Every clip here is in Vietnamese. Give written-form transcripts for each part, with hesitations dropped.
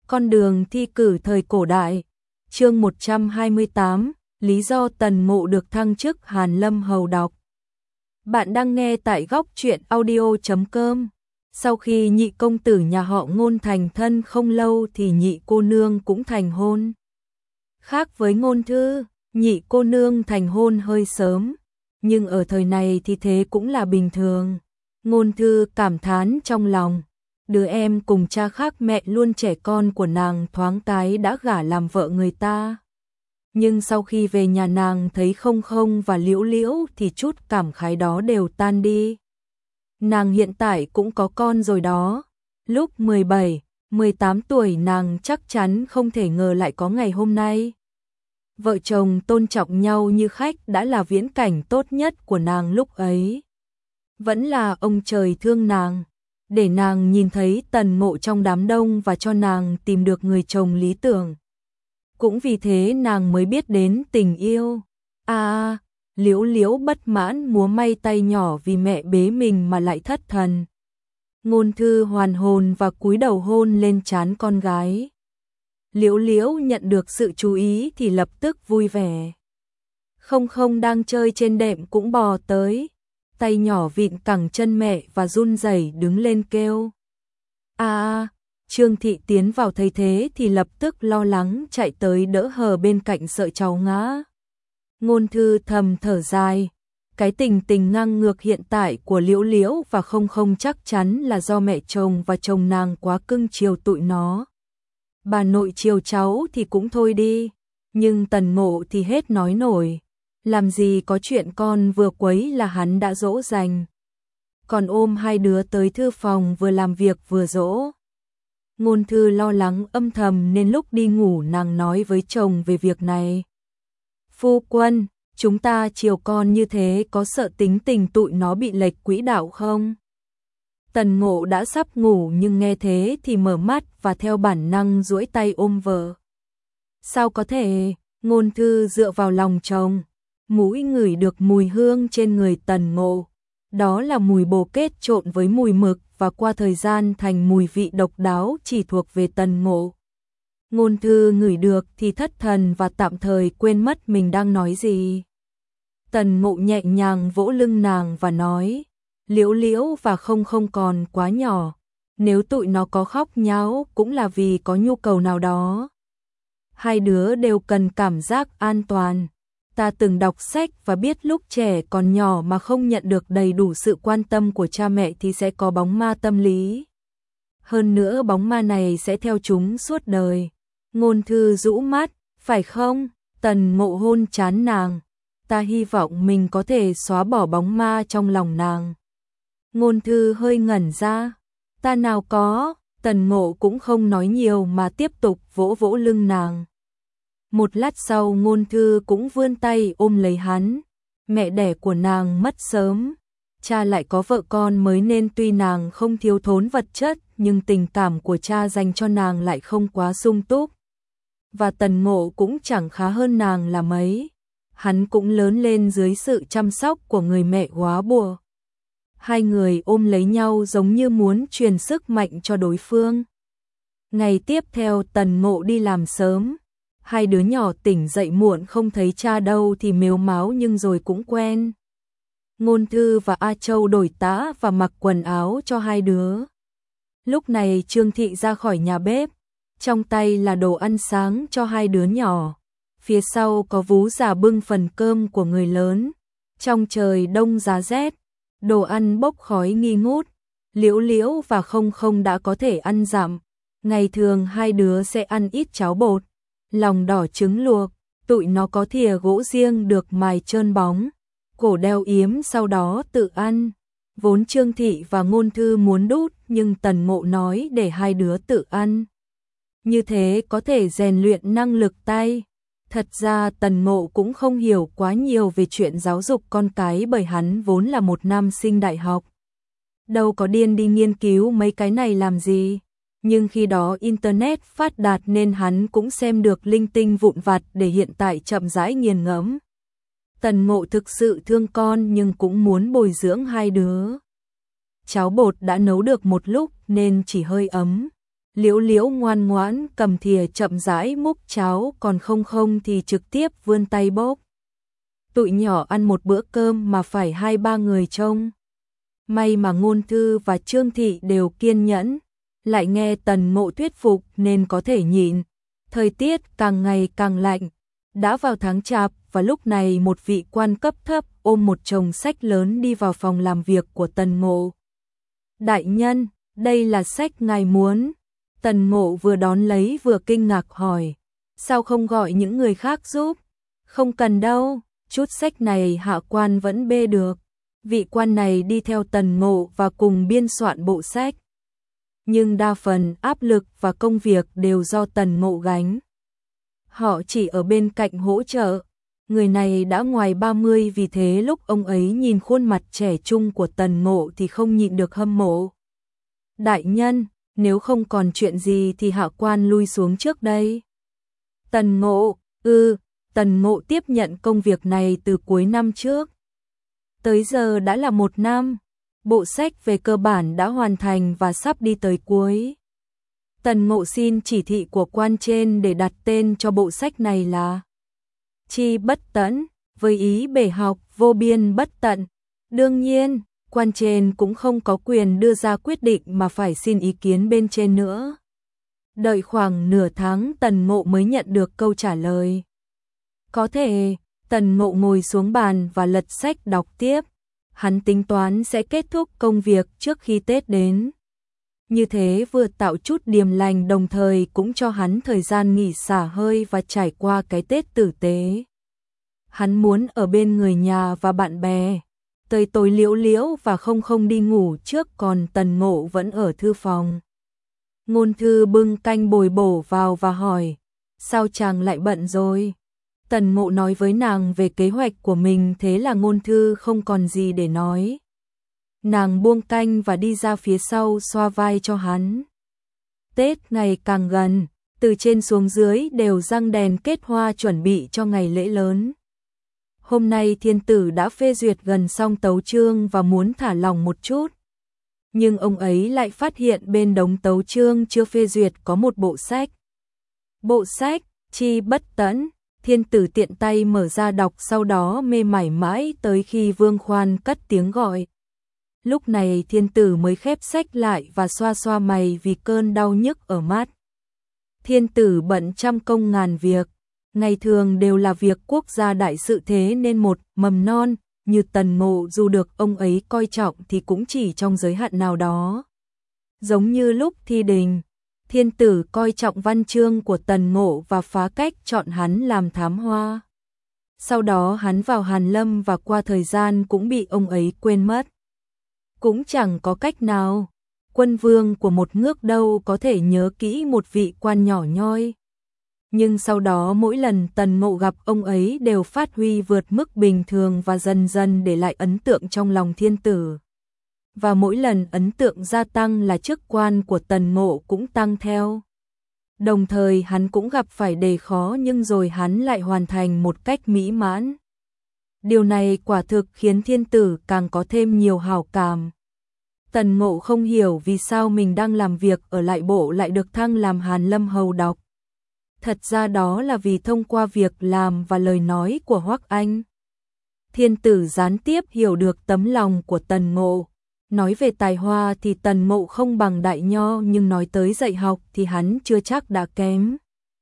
Con đường thi cử thời cổ đại. Chương 128, lý do Tần Ngộ được thăng chức. Hàn Lâm Hầu đọc. Bạn đang nghe tại góc truyện audio.com. Sau khi nhị công tử nhà họ Ngôn thành thân không lâu thì nhị cô nương cũng thành hôn. Khác với Ngôn Thư, nhị cô nương thành hôn hơi sớm, nhưng ở thời này thì thế cũng là bình thường. Ngôn Thư cảm thán trong lòng, đứa em cùng cha khác mẹ luôn trẻ con của nàng thoáng cái đã gả làm vợ người ta. Nhưng sau khi về nhà nàng thấy Không Không và Liễu Liễu thì chút cảm khái đó đều tan đi. Nàng hiện tại cũng có con rồi đó. Lúc 17, 18 tuổi nàng chắc chắn không thể ngờ lại có ngày hôm nay. Vợ chồng tôn trọng nhau như khách đã là viễn cảnh tốt nhất của nàng lúc ấy. Vẫn là ông trời thương nàng, để nàng nhìn thấy Tần Ngộ trong đám đông và cho nàng tìm được người chồng lý tưởng. Cũng vì thế nàng mới biết đến tình yêu. Liễu Liễu bất mãn múa may tay nhỏ vì mẹ bế mình mà lại thất thần. Ngôn Thư hoàn hồn và cúi đầu hôn lên trán con gái. Liễu Liễu nhận được sự chú ý thì lập tức vui vẻ. Không Không đang chơi trên đệm cũng bò tới, tay nhỏ vịn cẳng chân mẹ và run rẩy đứng lên kêu. Trương Thị tiến vào thấy thế thì lập tức lo lắng chạy tới đỡ hờ bên cạnh sợ cháu ngã. Ngôn Thư thầm thở dài, cái tình ngang ngược hiện tại của Liễu Liễu và Không Không chắc chắn là do mẹ chồng và chồng nàng quá cưng chiều tụi nó. Bà nội chiều cháu thì cũng thôi đi, nhưng Tần Ngộ thì hết nói nổi. Làm gì có chuyện con vừa quấy là hắn đã dỗ dành. Còn ôm hai đứa tới thư phòng vừa làm việc vừa dỗ. Ngôn Thư lo lắng âm thầm nên lúc đi ngủ nàng nói với chồng về việc này. Phu quân, chúng ta chiều con như thế có sợ tính tình tụi nó bị lệch quỹ đạo không? Tần Ngộ đã sắp ngủ nhưng nghe thế thì mở mắt và theo bản năng duỗi tay ôm vợ. Sao có thể? Ngôn Thư dựa vào lòng chồng, mũi ngửi được mùi hương trên người Tần Ngộ. Đó là mùi bồ kết trộn với mùi mực và qua thời gian thành mùi vị độc đáo chỉ thuộc về Tần Ngộ. Ngôn Thư ngửi được thì thất thần và tạm thời quên mất mình đang nói gì. Tần Ngộ nhẹ nhàng vỗ lưng nàng và nói, Liễu Liễu và Không Không còn quá nhỏ, nếu tụi nó có khóc nháo cũng là vì có nhu cầu nào đó. Hai đứa đều cần cảm giác an toàn. Ta từng đọc sách và biết lúc trẻ còn nhỏ mà không nhận được đầy đủ sự quan tâm của cha mẹ thì sẽ có bóng ma tâm lý. Hơn nữa bóng ma này sẽ theo chúng suốt đời. Ngôn Thư rũ mắt, phải không? Tần Ngộ hôn trán nàng. Ta hy vọng mình có thể xóa bỏ bóng ma trong lòng nàng. Ngôn Thư hơi ngẩn ra. Ta nào có. Tần Ngộ cũng không nói nhiều mà tiếp tục vỗ vỗ lưng nàng. Một lát sau Ngôn Thư cũng vươn tay ôm lấy hắn. Mẹ đẻ của nàng mất sớm, cha lại có vợ con mới nên tuy nàng không thiếu thốn vật chất nhưng tình cảm của cha dành cho nàng lại không quá sung túc. Và Tần Ngộ cũng chẳng khá hơn nàng là mấy. Hắn cũng lớn lên dưới sự chăm sóc của người mẹ góa bùa. Hai người ôm lấy nhau giống như muốn truyền sức mạnh cho đối phương. Ngày tiếp theo Tần Ngộ đi làm sớm. Hai đứa nhỏ tỉnh dậy muộn không thấy cha đâu thì mếu máo nhưng rồi cũng quen. Ngôn Thư và A Châu đổi tã và mặc quần áo cho hai đứa. Lúc này Trương Thị ra khỏi nhà bếp, trong tay là đồ ăn sáng cho hai đứa nhỏ. Phía sau có vú già bưng phần cơm của người lớn. Trong trời đông giá rét, đồ ăn bốc khói nghi ngút. Liễu Liễu và Không Không đã có thể ăn dặm. Ngày thường hai đứa sẽ ăn ít cháo bột, lòng đỏ trứng luộc, tụi nó có thìa gỗ riêng được mài trơn bóng, cổ đeo yếm sau đó tự ăn. Vốn Trương Thị và Ngôn Thư muốn đút nhưng Tần Ngộ nói để hai đứa tự ăn. Như thế có thể rèn luyện năng lực tay. Thật ra Tần Ngộ cũng không hiểu quá nhiều về chuyện giáo dục con cái bởi hắn vốn là một nam sinh đại học. Đâu có điên đi nghiên cứu mấy cái này làm gì. Nhưng khi đó Internet phát đạt nên hắn cũng xem được linh tinh vụn vặt để hiện tại chậm rãi nghiền ngẫm. Tần Ngộ thực sự thương con nhưng cũng muốn bồi dưỡng hai đứa. Cháo bột đã nấu được một lúc nên chỉ hơi ấm. Liễu Liễu ngoan ngoãn cầm thìa chậm rãi múc cháo, còn không thì trực tiếp vươn tay bóp. Tụi nhỏ ăn một bữa cơm mà phải 2-3 người trông. May mà Ngôn Thư và Trương Thị đều kiên nhẫn, lại nghe Tần Mộ thuyết phục nên có thể nhịn. Thời tiết càng ngày càng lạnh, đã vào tháng Chạp và lúc này một vị quan cấp thấp ôm một chồng sách lớn đi vào phòng làm việc của Tần Mộ. Đại nhân, đây là sách ngài muốn. Tần Mộ vừa đón lấy vừa kinh ngạc hỏi, sao không gọi những người khác giúp? Không cần đâu, chút sách này hạ quan vẫn bê được. Vị quan này đi theo Tần Mộ và cùng biên soạn bộ sách. Nhưng đa phần áp lực và công việc đều do Tần Mộ gánh. Họ chỉ ở bên cạnh hỗ trợ. Người này đã ngoài 30, vì thế lúc ông ấy nhìn khuôn mặt trẻ trung của Tần Mộ thì không nhịn được hâm mộ. Đại nhân, nếu không còn chuyện gì thì hạ quan lui xuống trước đây. Tần Mộ, Tần Mộ tiếp nhận công việc này từ cuối năm trước. Tới giờ đã là 1 năm, bộ sách về cơ bản đã hoàn thành và sắp đi tới cuối. Tần Mộ xin chỉ thị của quan trên để đặt tên cho bộ sách này là Chi Bất Tẫn, với ý bể học vô biên bất tận. Đương nhiên, quan trên cũng không có quyền đưa ra quyết định mà phải xin ý kiến bên trên nữa. Đợi khoảng nửa tháng Tần Mộ mới nhận được câu trả lời. Có thể, Tần Mộ ngồi xuống bàn và lật sách đọc tiếp. Hắn tính toán sẽ kết thúc công việc trước khi Tết đến. Như thế vừa tạo chút điềm lành đồng thời cũng cho hắn thời gian nghỉ xả hơi và trải qua cái Tết tử tế. Hắn muốn ở bên người nhà và bạn bè. Tới tối Liễu Liễu và không đi ngủ trước, còn Tần Mộ vẫn ở thư phòng. Ngôn Thư bưng canh bồi bổ vào và hỏi, sao chàng lại bận rồi? Tần Mộ nói với nàng về kế hoạch của mình, thế là Ngôn Thư không còn gì để nói. Nàng buông canh và đi ra phía sau xoa vai cho hắn. Tết ngày càng gần, từ trên xuống dưới đều răng đèn kết hoa chuẩn bị cho ngày lễ lớn. Hôm nay thiên tử đã phê duyệt gần xong tấu chương và muốn thả lỏng một chút. Nhưng ông ấy lại phát hiện bên đống tấu chương chưa phê duyệt có một bộ sách. Bộ sách, Chi Bất Tẫn. Thiên tử tiện tay mở ra đọc, sau đó mê mải mãi tới khi Vương Khoan cất tiếng gọi. Lúc này thiên tử mới khép sách lại và xoa xoa mày vì cơn đau nhức ở mắt. Thiên tử bận trăm công ngàn việc, ngày thường đều là việc quốc gia đại sự, thế nên một mầm non như Tần Mộ dù được ông ấy coi trọng thì cũng chỉ trong giới hạn nào đó. Giống như lúc thi đình, thiên tử coi trọng văn chương của Tần Mộ và phá cách chọn hắn làm thám hoa. Sau đó hắn vào Hàn Lâm và qua thời gian cũng bị ông ấy quên mất. Cũng chẳng có cách nào, quân vương của một nước đâu có thể nhớ kỹ một vị quan nhỏ nhoi. Nhưng sau đó mỗi lần Tần Mộ gặp ông ấy đều phát huy vượt mức bình thường và dần dần để lại ấn tượng trong lòng thiên tử. Và mỗi lần ấn tượng gia tăng là chức quan của Tần Mộ cũng tăng theo. Đồng thời hắn cũng gặp phải đề khó nhưng rồi hắn lại hoàn thành một cách mỹ mãn. Điều này quả thực khiến thiên tử càng có thêm nhiều hảo cảm. Tần Mộ không hiểu vì sao mình đang làm việc ở lại bộ lại được thăng làm Hàn Lâm hầu đọc. Thật ra đó là vì thông qua việc làm và lời nói của Hoắc Anh, thiên tử gián tiếp hiểu được tấm lòng của Tần Mộ. Nói về tài hoa thì Tần Mộ không bằng Đại Nho, nhưng nói tới dạy học thì hắn chưa chắc đã kém.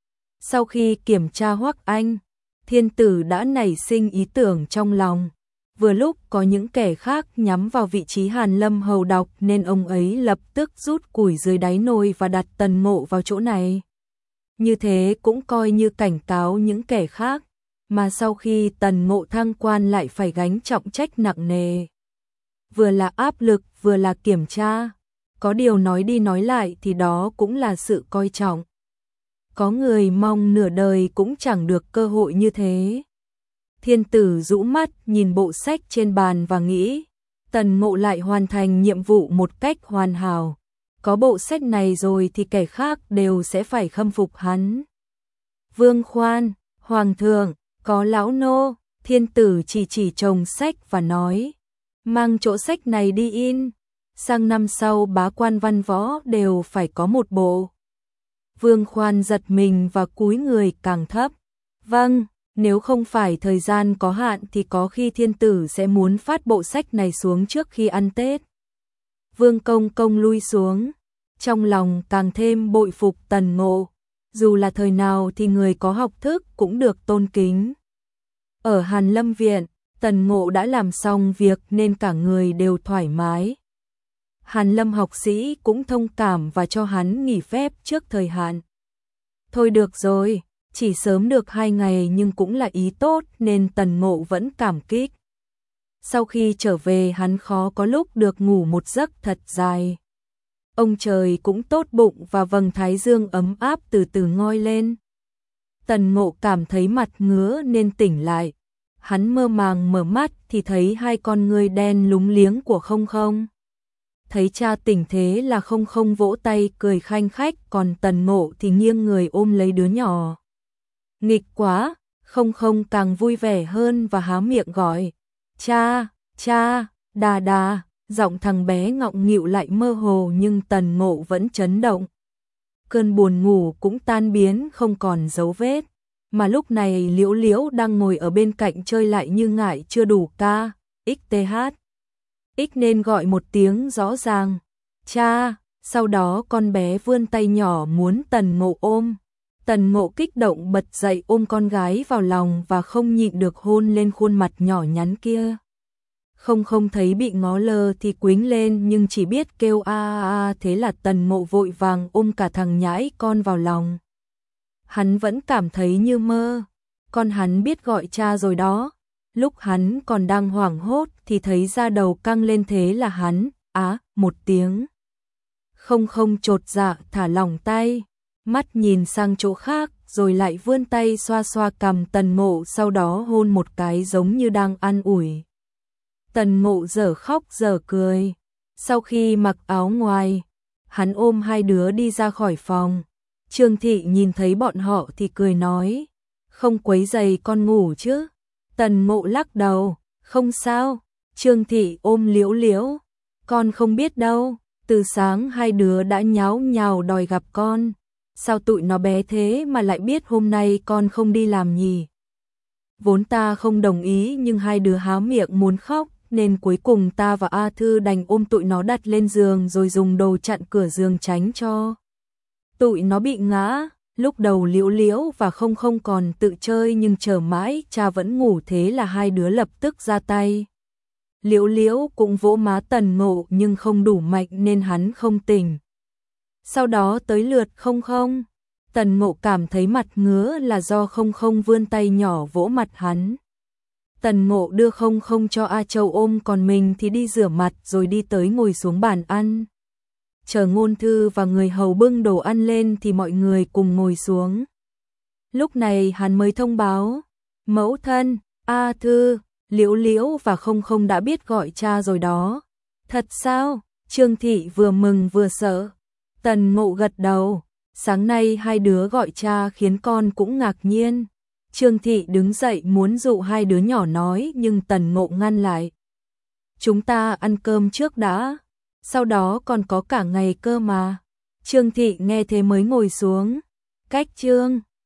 Sau khi kiểm tra Hoắc Anh, thiên tử đã nảy sinh ý tưởng trong lòng. Vừa lúc có những kẻ khác nhắm vào vị trí Hàn Lâm hầu đọc nên ông ấy lập tức rút củi dưới đáy nồi và đặt Tần Mộ vào chỗ này. Như thế cũng coi như cảnh cáo những kẻ khác, mà sau khi Tần Mộ thăng quan lại phải gánh trọng trách nặng nề. Vừa là áp lực vừa là kiểm tra, có điều nói đi nói lại thì đó cũng là sự coi trọng. Có người mong nửa đời cũng chẳng được cơ hội như thế. Thiên tử rũ mắt nhìn bộ sách trên bàn và nghĩ, Tần Mộ lại hoàn thành nhiệm vụ một cách hoàn hảo. Có bộ sách này rồi thì kẻ khác đều sẽ phải khâm phục hắn. Vương Khoan, Hoàng thượng, có lão nô. Thiên tử chỉ chồng sách và nói, mang chỗ sách này đi in. Sang năm sau bá quan văn võ đều phải có một bộ. Vương Khoan giật mình và cúi người càng thấp. Vâng, nếu không phải thời gian có hạn thì có khi thiên tử sẽ muốn phát bộ sách này xuống trước khi ăn Tết. Vương Công Công lui xuống, trong lòng càng thêm bội phục Tần Ngộ, dù là thời nào thì người có học thức cũng được tôn kính. Ở Hàn Lâm Viện, Tần Ngộ đã làm xong việc nên cả người đều thoải mái. Hàn Lâm học sĩ cũng thông cảm và cho hắn nghỉ phép trước thời hạn. Thôi được rồi, chỉ sớm được 2 ngày nhưng cũng là ý tốt nên Tần Ngộ vẫn cảm kích. Sau khi trở về hắn khó có lúc được ngủ một giấc thật dài. Ông trời cũng tốt bụng và vầng thái dương ấm áp từ từ ngoi lên. Tần Ngộ cảm thấy mặt ngứa nên tỉnh lại. Hắn mơ màng mở mắt thì thấy 2 con ngươi đen lúng liếng của Không Không. Thấy cha tỉnh thế là Không Không vỗ tay cười khanh khách, còn Tần Ngộ thì nghiêng người ôm lấy đứa nhỏ. Nghịch quá, Không Không càng vui vẻ hơn và há miệng gọi. Cha, cha, đà đà, giọng thằng bé ngọng nghịu lại mơ hồ nhưng Tần Ngộ vẫn chấn động. Cơn buồn ngủ cũng tan biến không còn dấu vết, mà lúc này Liễu Liễu đang ngồi ở bên cạnh chơi lại như ngại chưa đủ ca, xth. Nên gọi một tiếng rõ ràng, cha, sau đó con bé vươn tay nhỏ muốn Tần Ngộ ôm. Tần Ngộ kích động bật dậy ôm con gái vào lòng và không nhịn được hôn lên khuôn mặt nhỏ nhắn kia. Không Không thấy bị ngó lơ thì quýnh lên nhưng chỉ biết kêu a a, thế là Tần Ngộ vội vàng ôm cả thằng nhãi con vào lòng. Hắn vẫn cảm thấy như mơ, con hắn biết gọi cha rồi đó. Lúc hắn còn đang hoảng hốt thì thấy da đầu căng lên thế là hắn, một tiếng. Không Không chột dạ thả lỏng tay, mắt nhìn sang chỗ khác rồi lại vươn tay xoa xoa cằm Tần Ngộ, sau đó hôn một cái giống như đang an ủi. Tần Ngộ dở khóc dở cười. Sau khi mặc áo ngoài, hắn ôm 2 đứa đi ra khỏi phòng. Trương Thị nhìn thấy bọn họ thì cười nói, không quấy rầy con ngủ chứ? Tần Ngộ lắc đầu, không sao. Trương Thị ôm Liễu Liễu, con không biết đâu, từ sáng 2 đứa đã nháo nhào đòi gặp con. Sao tụi nó bé thế mà lại biết hôm nay con không đi làm nhỉ? Vốn ta không đồng ý nhưng 2 đứa há miệng muốn khóc, nên cuối cùng ta và A Thư đành ôm tụi nó đặt lên giường rồi dùng đồ chặn cửa giường tránh cho tụi nó bị ngã. Lúc đầu Liễu Liễu và Không Không còn tự chơi nhưng chờ mãi cha vẫn ngủ thế là 2 đứa lập tức ra tay. Liễu Liễu cũng vỗ má Tần Ngộ nhưng không đủ mạnh nên hắn không tỉnh. Sau đó tới lượt Không Không. Tần Ngộ cảm thấy mặt ngứa là do Không Không vươn tay nhỏ vỗ mặt hắn. Tần Ngộ đưa Không Không cho A Châu ôm, còn mình thì đi rửa mặt rồi đi tới ngồi xuống bàn ăn. Chờ Ngôn Thư và người hầu bưng đồ ăn lên thì mọi người cùng ngồi xuống. Lúc này hắn mới thông báo, mẫu thân, A Thư, Liễu Liễu và Không Không đã biết gọi cha rồi đó. Thật sao? Trương Thị vừa mừng vừa sợ. Tần Ngộ gật đầu, sáng nay 2 đứa gọi cha khiến con cũng ngạc nhiên. Trương Thị đứng dậy muốn dụ 2 đứa nhỏ nói nhưng Tần Ngộ ngăn lại. Chúng ta ăn cơm trước đã, sau đó còn có cả ngày cơ mà. Trương Thị nghe thế mới ngồi xuống. Cách Trương